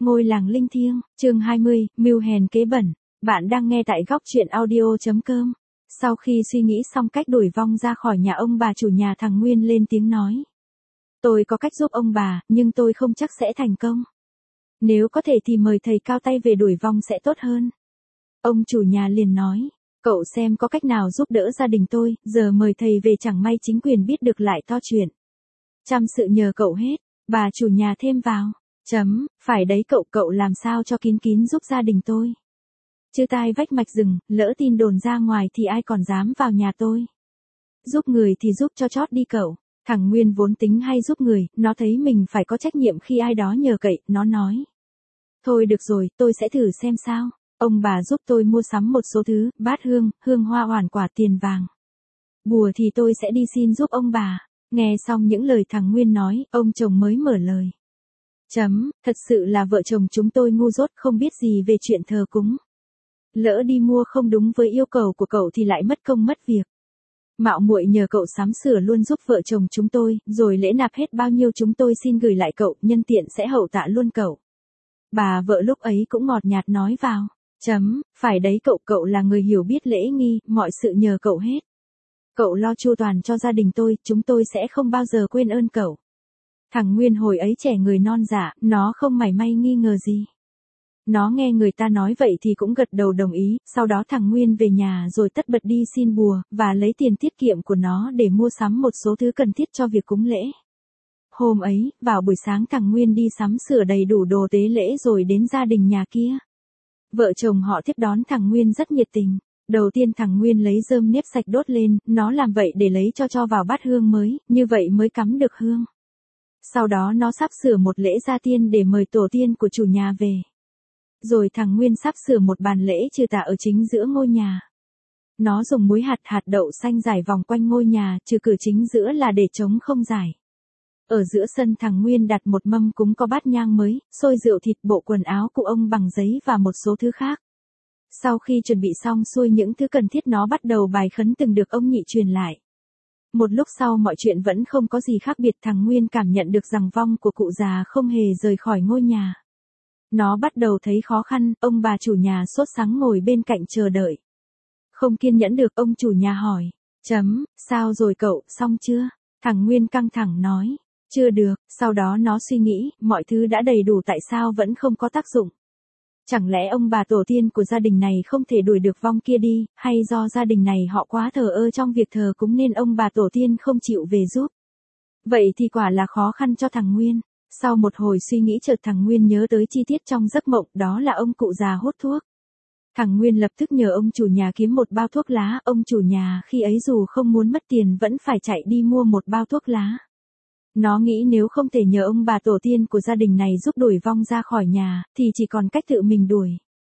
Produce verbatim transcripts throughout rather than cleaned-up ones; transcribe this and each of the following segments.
Ngôi làng linh thiêng, chương hai mươi, mưu hèn kế bẩn. Bạn đang nghe tại góc truyện audio.com. Sau khi suy nghĩ xong cách đuổi vong ra khỏi nhà ông bà chủ nhà, thằng Nguyên lên tiếng nói. Tôi có cách giúp ông bà, nhưng tôi không chắc sẽ thành công. Nếu có thể thì mời thầy cao tay về đuổi vong sẽ tốt hơn. Ông chủ nhà liền nói, cậu xem có cách nào giúp đỡ gia đình tôi, giờ mời thầy về chẳng may chính quyền biết được lại to chuyện. Trăm sự nhờ cậu hết, bà chủ nhà thêm vào. Chấm, phải đấy cậu cậu làm sao cho kín kín giúp gia đình tôi. Chứ tai vách mạch rừng, lỡ tin đồn ra ngoài thì ai còn dám vào nhà tôi. Giúp người thì giúp cho chót đi cậu. Thằng Nguyên vốn tính hay giúp người, nó thấy mình phải có trách nhiệm khi ai đó nhờ cậy, nó nói. Thôi được rồi, tôi sẽ thử xem sao. Ông bà giúp tôi mua sắm một số thứ, bát hương, hương hoa oản quả, tiền vàng. Bùa thì tôi sẽ đi xin giúp ông bà. Nghe xong những lời thằng Nguyên nói, ông chồng mới mở lời. Chấm, thật sự là vợ chồng chúng tôi ngu dốt không biết gì về chuyện thờ cúng. Lỡ đi mua không đúng với yêu cầu của cậu thì lại mất công mất việc. Mạo muội nhờ cậu sắm sửa luôn giúp vợ chồng chúng tôi, rồi lễ nạp hết bao nhiêu chúng tôi xin gửi lại cậu, nhân tiện sẽ hậu tạ luôn cậu. Bà vợ lúc ấy cũng ngọt nhạt nói vào. Chấm, phải đấy cậu cậu là người hiểu biết lễ nghi, mọi sự nhờ cậu hết. Cậu lo chu toàn cho gia đình tôi, chúng tôi sẽ không bao giờ quên ơn cậu. Thằng Nguyên hồi ấy trẻ người non dạ, nó không mảy may nghi ngờ gì. Nó nghe người ta nói vậy thì cũng gật đầu đồng ý, sau đó thằng Nguyên về nhà rồi tất bật đi xin bùa, và lấy tiền tiết kiệm của nó để mua sắm một số thứ cần thiết cho việc cúng lễ. Hôm ấy, vào buổi sáng thằng Nguyên đi sắm sửa đầy đủ đồ tế lễ rồi đến gia đình nhà kia. Vợ chồng họ tiếp đón thằng Nguyên rất nhiệt tình. Đầu tiên thằng Nguyên lấy rơm nếp sạch đốt lên, nó làm vậy để lấy cho cho vào bát hương mới, như vậy mới cắm được hương. Sau đó nó sắp sửa một lễ gia tiên để mời tổ tiên của chủ nhà về. Rồi thằng Nguyên sắp sửa một bàn lễ trừ tà ở chính giữa ngôi nhà. Nó dùng muối hạt hạt đậu xanh rải vòng quanh ngôi nhà, trừ cửa chính giữa là để trống không rải. Ở giữa sân thằng Nguyên đặt một mâm cúng có bát nhang mới, xôi rượu thịt, bộ quần áo cụ ông bằng giấy và một số thứ khác. Sau khi chuẩn bị xong xuôi những thứ cần thiết, nó bắt đầu bài khấn từng được ông nhị truyền lại. Một lúc sau mọi chuyện vẫn không có gì khác biệt, thằng Nguyên cảm nhận được rằng vong của cụ già không hề rời khỏi ngôi nhà. Nó bắt đầu thấy khó khăn, ông bà chủ nhà sốt sắng ngồi bên cạnh chờ đợi. Không kiên nhẫn được, ông chủ nhà hỏi. Chấm, sao rồi cậu, xong chưa? Thằng Nguyên căng thẳng nói. Chưa được, sau đó nó suy nghĩ, mọi thứ đã đầy đủ tại sao vẫn không có tác dụng. Chẳng lẽ ông bà tổ tiên của gia đình này không thể đuổi được vong kia đi, hay do gia đình này họ quá thờ ơ trong việc thờ cúng nên ông bà tổ tiên không chịu về giúp. Vậy thì quả là khó khăn cho thằng Nguyên. Sau một hồi suy nghĩ chợt thằng Nguyên nhớ tới chi tiết trong giấc mộng, đó là ông cụ già hút thuốc. Thằng Nguyên lập tức nhờ ông chủ nhà kiếm một bao thuốc lá, ông chủ nhà khi ấy dù không muốn mất tiền vẫn phải chạy đi mua một bao thuốc lá. Nó nghĩ nếu không thể nhờ ông bà tổ tiên của gia đình này giúp đuổi vong ra khỏi nhà, thì chỉ còn cách tự mình đuổi.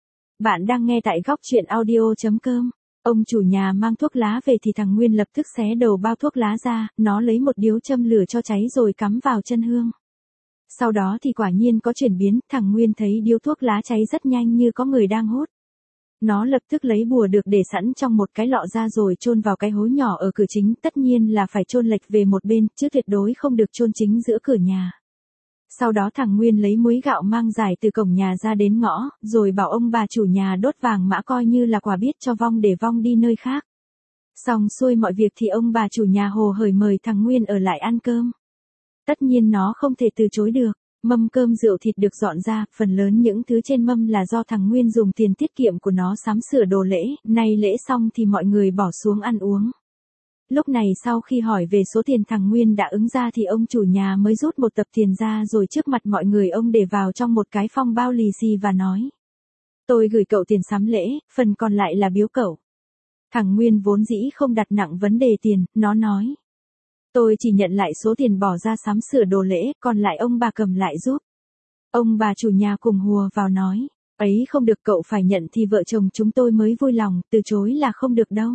Bạn đang nghe tại góc truyện audio.com. Ông chủ nhà mang thuốc lá về thì thằng Nguyên lập tức xé đầu bao thuốc lá ra, nó lấy một điếu châm lửa cho cháy rồi cắm vào chân hương. Sau đó thì quả nhiên có chuyển biến, thằng Nguyên thấy điếu thuốc lá cháy rất nhanh như có người đang hút. Nó lập tức lấy bùa được để sẵn trong một cái lọ ra rồi chôn vào cái hố nhỏ ở cửa chính, tất nhiên là phải chôn lệch về một bên, chứ tuyệt đối không được chôn chính giữa cửa nhà. Sau đó thằng Nguyên lấy muối gạo mang dài từ cổng nhà ra đến ngõ, rồi bảo ông bà chủ nhà đốt vàng mã coi như là quà biết cho vong để vong đi nơi khác. Xong xuôi mọi việc thì ông bà chủ nhà hồ hởi mời thằng Nguyên ở lại ăn cơm. Tất nhiên nó không thể từ chối được. Mâm cơm rượu thịt được dọn ra, phần lớn những thứ trên mâm là do thằng Nguyên dùng tiền tiết kiệm của nó sắm sửa đồ lễ, nay lễ xong thì mọi người bỏ xuống ăn uống. Lúc này sau khi hỏi về số tiền thằng Nguyên đã ứng ra thì ông chủ nhà mới rút một tập tiền ra rồi trước mặt mọi người ông để vào trong một cái phong bao lì xì và nói. Tôi gửi cậu tiền sắm lễ, phần còn lại là biếu cậu. Thằng Nguyên vốn dĩ không đặt nặng vấn đề tiền, nó nói. Tôi chỉ nhận lại số tiền bỏ ra sắm sửa đồ lễ, còn lại ông bà cầm lại giúp. Ông bà chủ nhà cùng hùa vào nói, ấy không được, cậu phải nhận thì vợ chồng chúng tôi mới vui lòng, từ chối là không được đâu.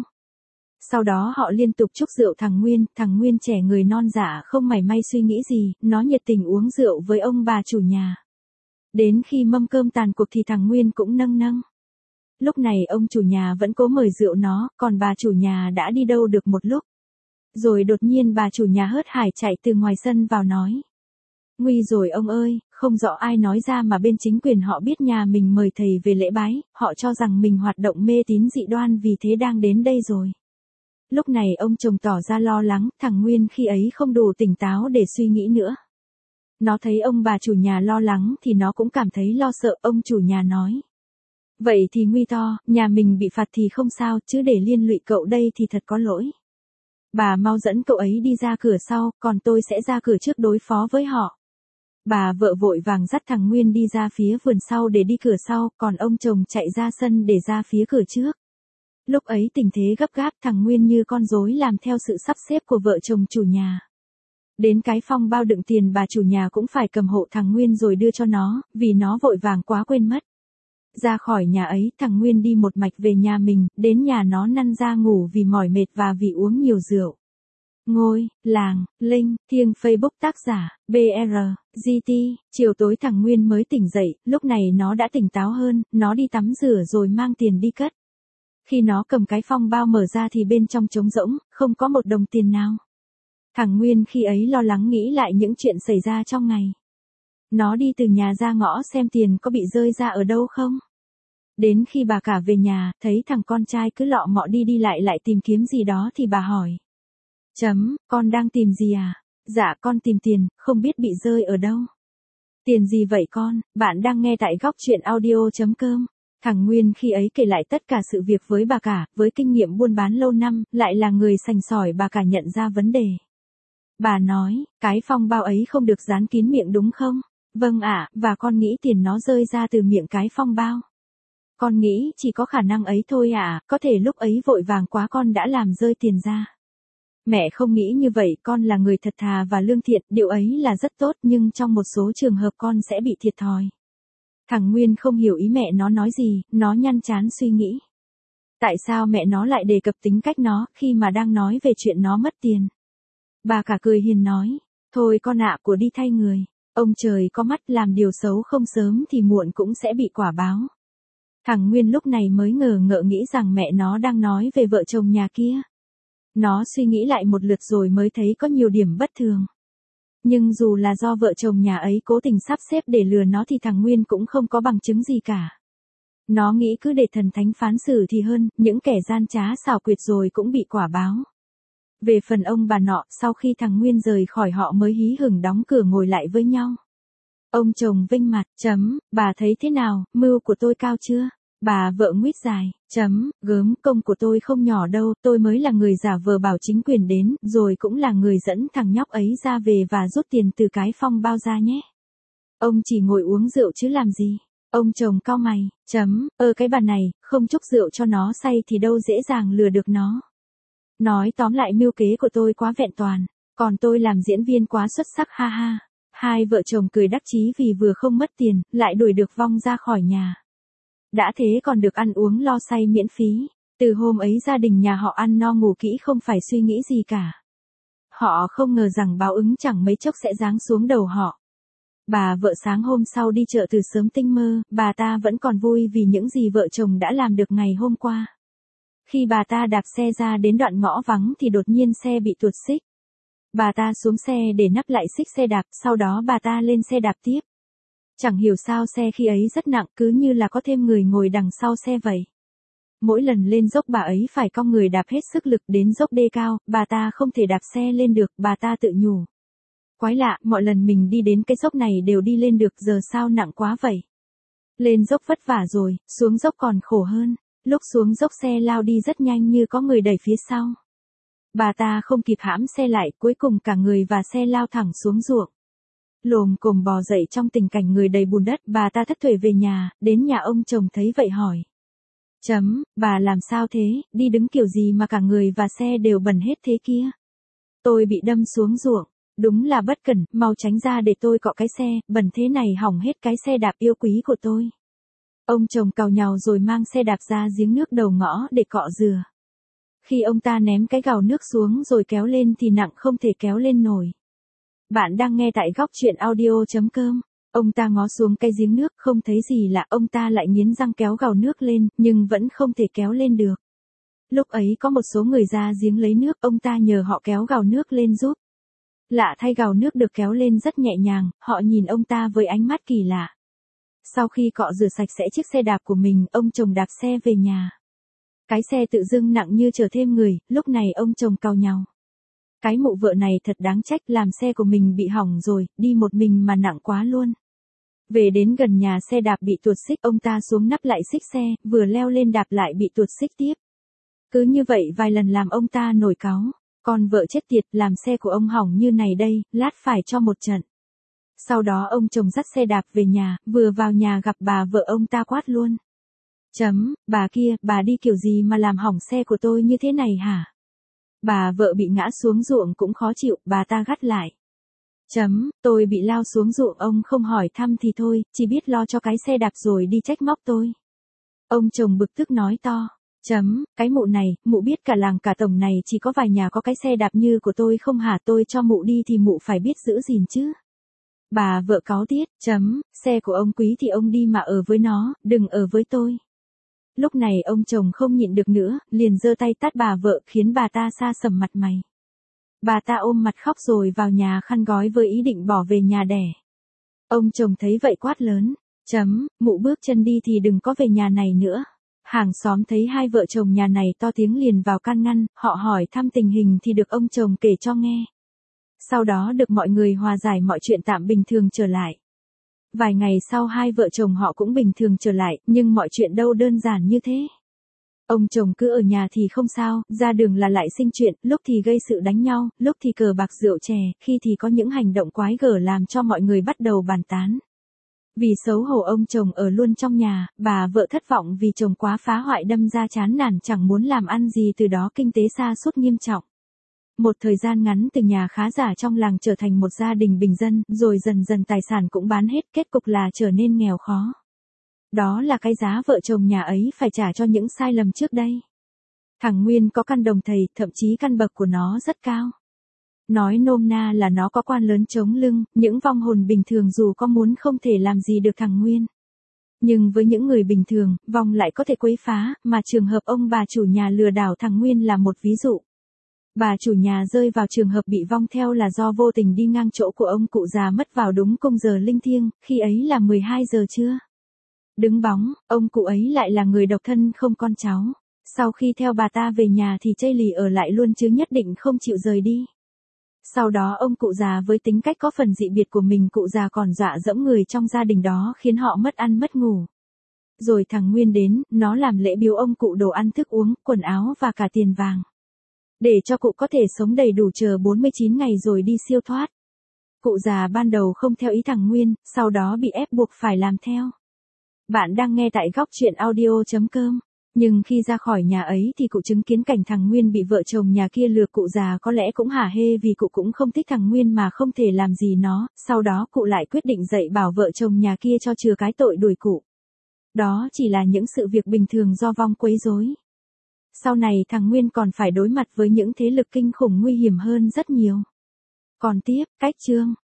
Sau đó họ liên tục chúc rượu thằng Nguyên, thằng Nguyên trẻ người non dạ không mảy may suy nghĩ gì, nó nhiệt tình uống rượu với ông bà chủ nhà. Đến khi mâm cơm tàn cuộc thì thằng Nguyên cũng nâng nâng. Lúc này ông chủ nhà vẫn cố mời rượu nó, còn bà chủ nhà đã đi đâu được một lúc. Rồi đột nhiên bà chủ nhà hớt hải chạy từ ngoài sân vào nói. Nguy rồi ông ơi, không rõ ai nói ra mà bên chính quyền họ biết nhà mình mời thầy về lễ bái, họ cho rằng mình hoạt động mê tín dị đoan vì thế đang đến đây rồi. Lúc này ông chồng tỏ ra lo lắng, thằng Nguyên khi ấy không đủ tỉnh táo để suy nghĩ nữa. Nó thấy ông bà chủ nhà lo lắng thì nó cũng cảm thấy lo sợ, ông chủ nhà nói. Vậy thì nguy to, nhà mình bị phạt thì không sao, chứ để liên lụy cậu đây thì thật có lỗi. Bà mau dẫn cậu ấy đi ra cửa sau, còn tôi sẽ ra cửa trước đối phó với họ. Bà vợ vội vàng dắt thằng Nguyên đi ra phía vườn sau để đi cửa sau, còn ông chồng chạy ra sân để ra phía cửa trước. Lúc ấy tình thế gấp gáp, thằng Nguyên như con rối làm theo sự sắp xếp của vợ chồng chủ nhà. Đến cái phong bao đựng tiền bà chủ nhà cũng phải cầm hộ thằng Nguyên rồi đưa cho nó, vì nó vội vàng quá quên mất. Ra khỏi nhà ấy, thằng Nguyên đi một mạch về nhà mình, đến nhà nó năn ra ngủ vì mỏi mệt và vì uống nhiều rượu. Ngôi, làng, Linh, Thiêng Facebook tác giả, bê rờ, giê tê, chiều tối thằng Nguyên mới tỉnh dậy, lúc này nó đã tỉnh táo hơn, nó đi tắm rửa rồi mang tiền đi cất. Khi nó cầm cái phong bao mở ra thì bên trong trống rỗng, không có một đồng tiền nào. Thằng Nguyên khi ấy lo lắng nghĩ lại những chuyện xảy ra trong ngày. Nó đi từ nhà ra ngõ xem tiền có bị rơi ra ở đâu không. Đến khi bà cả về nhà, thấy thằng con trai cứ lọ mọ đi đi lại lại tìm kiếm gì đó thì bà hỏi. Chấm, con đang tìm gì à? Dạ con tìm tiền, không biết bị rơi ở đâu. Tiền gì vậy con? Bạn đang nghe tại góc truyện audio chấm com. Thằng Nguyên khi ấy kể lại tất cả sự việc với bà cả, với kinh nghiệm buôn bán lâu năm, lại là người sành sỏi, bà cả nhận ra vấn đề. Bà nói, cái phong bao ấy không được dán kín miệng đúng không? Vâng ạ, và con nghĩ tiền nó rơi ra từ miệng cái phong bao. Con nghĩ chỉ có khả năng ấy thôi ạ, có thể lúc ấy vội vàng quá con đã làm rơi tiền ra. Mẹ không nghĩ như vậy, con là người thật thà và lương thiện, điều ấy là rất tốt nhưng trong một số trường hợp con sẽ bị thiệt thòi. Thằng Nguyên không hiểu ý mẹ nó nói gì, nó nhăn trán suy nghĩ. Tại sao mẹ nó lại đề cập tính cách nó khi mà đang nói về chuyện nó mất tiền? Bà cả cười hiền nói, thôi con ạ, của đi thay người. Ông trời có mắt, làm điều xấu không sớm thì muộn cũng sẽ bị quả báo. Thằng Nguyên lúc này mới ngờ ngợ nghĩ rằng mẹ nó đang nói về vợ chồng nhà kia. Nó suy nghĩ lại một lượt rồi mới thấy có nhiều điểm bất thường. Nhưng dù là do vợ chồng nhà ấy cố tình sắp xếp để lừa nó thì thằng Nguyên cũng không có bằng chứng gì cả. Nó nghĩ cứ để thần thánh phán xử thì hơn, những kẻ gian trá xảo quyệt rồi cũng bị quả báo. Về phần ông bà nọ, sau khi thằng Nguyên rời khỏi họ mới hí hửng đóng cửa ngồi lại với nhau. Ông chồng vinh mặt, chấm, bà thấy thế nào, mưu của tôi cao chưa? Bà vợ nguyết dài, chấm, gớm, công của tôi không nhỏ đâu, tôi mới là người giả vờ bảo chính quyền đến, rồi cũng là người dẫn thằng nhóc ấy ra về và rút tiền từ cái phong bao ra nhé. Ông chỉ ngồi uống rượu chứ làm gì? Ông chồng cau mày, chấm, ơ cái bà này, không chúc rượu cho nó say thì đâu dễ dàng lừa được nó. Nói tóm lại mưu kế của tôi quá vẹn toàn, còn tôi làm diễn viên quá xuất sắc ha ha. Hai vợ chồng cười đắc chí vì vừa không mất tiền, lại đuổi được vong ra khỏi nhà. Đã thế còn được ăn uống lo say miễn phí. Từ hôm ấy gia đình nhà họ ăn no ngủ kỹ không phải suy nghĩ gì cả. Họ không ngờ rằng báo ứng chẳng mấy chốc sẽ giáng xuống đầu họ. Bà vợ sáng hôm sau đi chợ từ sớm tinh mơ, bà ta vẫn còn vui vì những gì vợ chồng đã làm được ngày hôm qua. Khi bà ta đạp xe ra đến đoạn ngõ vắng thì đột nhiên xe bị tuột xích. Bà ta xuống xe để nắp lại xích xe đạp, sau đó bà ta lên xe đạp tiếp. Chẳng hiểu sao xe khi ấy rất nặng, cứ như là có thêm người ngồi đằng sau xe vậy. Mỗi lần lên dốc bà ấy phải cong người đạp hết sức lực, đến dốc đê cao, bà ta không thể đạp xe lên được, bà ta tự nhủ. Quái lạ, mọi lần mình đi đến cái dốc này đều đi lên được, giờ sao nặng quá vậy? Lên dốc vất vả rồi, xuống dốc còn khổ hơn. Lúc xuống dốc xe lao đi rất nhanh như có người đẩy phía sau. Bà ta không kịp hãm xe lại, cuối cùng cả người và xe lao thẳng xuống ruộng. Lồm cồm bò dậy trong tình cảnh người đầy bùn đất, bà ta thất thểu về nhà, đến nhà ông chồng thấy vậy hỏi. Chấm, bà làm sao thế, đi đứng kiểu gì mà cả người và xe đều bẩn hết thế kia? Tôi bị đâm xuống ruộng, đúng là bất cẩn, mau tránh ra để tôi cọ cái xe, bẩn thế này hỏng hết cái xe đạp yêu quý của tôi. Ông chồng càu nhàu rồi mang xe đạp ra giếng nước đầu ngõ để cọ rửa. Khi ông ta ném cái gào nước xuống rồi kéo lên thì nặng không thể kéo lên nổi. Bạn đang nghe tại góc truyện audio chấm com. Ông ta ngó xuống cái giếng nước không thấy gì lạ, ông ta lại nghiến răng kéo gào nước lên, nhưng vẫn không thể kéo lên được. Lúc ấy có một số người ra giếng lấy nước, ông ta nhờ họ kéo gào nước lên giúp. Lạ thay gào nước được kéo lên rất nhẹ nhàng, họ nhìn ông ta với ánh mắt kỳ lạ. Sau khi cọ rửa sạch sẽ chiếc xe đạp của mình, ông chồng đạp xe về nhà. Cái xe tự dưng nặng như chở thêm người, lúc này ông chồng cau nhàu. Cái mụ vợ này thật đáng trách, làm xe của mình bị hỏng rồi, đi một mình mà nặng quá luôn. Về đến gần nhà xe đạp bị tuột xích, ông ta xuống nắp lại xích xe, vừa leo lên đạp lại bị tuột xích tiếp. Cứ như vậy vài lần làm ông ta nổi cáu. Con vợ chết tiệt, làm xe của ông hỏng như này đây, lát phải cho một trận. Sau đó ông chồng dắt xe đạp về nhà, vừa vào nhà gặp bà vợ ông ta quát luôn. Chấm, bà kia, bà đi kiểu gì mà làm hỏng xe của tôi như thế này hả? Bà vợ bị ngã xuống ruộng cũng khó chịu, bà ta gắt lại. Chấm, tôi bị lao xuống ruộng ông không hỏi thăm thì thôi, chỉ biết lo cho cái xe đạp rồi đi trách móc tôi. Ông chồng bực tức nói to. Chấm, cái mụ này, mụ biết cả làng cả tổng này chỉ có vài nhà có cái xe đạp như của tôi không hả, tôi cho mụ đi thì mụ phải biết giữ gìn chứ. Bà vợ cáu tiết, chấm, xe của ông quý thì ông đi mà ở với nó, đừng ở với tôi. Lúc này ông chồng không nhịn được nữa, liền giơ tay tát bà vợ khiến bà ta sa sầm mặt mày. Bà ta ôm mặt khóc rồi vào nhà khăn gói với ý định bỏ về nhà đẻ. Ông chồng thấy vậy quát lớn, chấm, mụ bước chân đi thì đừng có về nhà này nữa. Hàng xóm thấy hai vợ chồng nhà này to tiếng liền vào can ngăn, họ hỏi thăm tình hình thì được ông chồng kể cho nghe. Sau đó được mọi người hòa giải, mọi chuyện tạm bình thường trở lại. Vài ngày sau hai vợ chồng họ cũng bình thường trở lại, nhưng mọi chuyện đâu đơn giản như thế. Ông chồng cứ ở nhà thì không sao, ra đường là lại sinh chuyện, lúc thì gây sự đánh nhau, lúc thì cờ bạc rượu chè, khi thì có những hành động quái gở làm cho mọi người bắt đầu bàn tán. Vì xấu hổ ông chồng ở luôn trong nhà, bà vợ thất vọng vì chồng quá phá hoại đâm ra chán nản chẳng muốn làm ăn gì, từ đó kinh tế sa sút nghiêm trọng. Một thời gian ngắn từ nhà khá giả trong làng trở thành một gia đình bình dân, rồi dần dần tài sản cũng bán hết, kết cục là trở nên nghèo khó. Đó là cái giá vợ chồng nhà ấy phải trả cho những sai lầm trước đây. Thằng Nguyên có căn đồng thầy, thậm chí căn bậc của nó rất cao. Nói nôm na là nó có quan lớn chống lưng, những vong hồn bình thường dù có muốn không thể làm gì được thằng Nguyên. Nhưng với những người bình thường, vong lại có thể quấy phá, mà trường hợp ông bà chủ nhà lừa đảo thằng Nguyên là một ví dụ. Bà chủ nhà rơi vào trường hợp bị vong theo là do vô tình đi ngang chỗ của ông cụ già mất vào đúng cung giờ linh thiêng, khi ấy là mười hai giờ trưa. Đứng bóng, ông cụ ấy lại là người độc thân không con cháu. Sau khi theo bà ta về nhà thì chây lì ở lại luôn chứ nhất định không chịu rời đi. Sau đó ông cụ già với tính cách có phần dị biệt của mình, cụ già còn dọa dẫm người trong gia đình đó khiến họ mất ăn mất ngủ. Rồi thằng Nguyên đến, nó làm lễ biếu ông cụ đồ ăn thức uống, quần áo và cả tiền vàng. Để cho cụ có thể sống đầy đủ chờ bốn mươi chín ngày rồi đi siêu thoát. Cụ già ban đầu không theo ý thằng Nguyên, sau đó bị ép buộc phải làm theo. Bạn đang nghe tại góc truyện audio chấm com. Nhưng khi ra khỏi nhà ấy thì cụ chứng kiến cảnh thằng Nguyên bị vợ chồng nhà kia lừa, cụ già có lẽ cũng hả hê vì cụ cũng không thích thằng Nguyên mà không thể làm gì nó, sau đó cụ lại quyết định dạy bảo vợ chồng nhà kia cho chừa cái tội đuổi cụ. Đó chỉ là những sự việc bình thường do vong quấy rối. Sau này thằng Nguyên còn phải đối mặt với những thế lực kinh khủng nguy hiểm hơn rất nhiều. Còn tiếp, cách chương.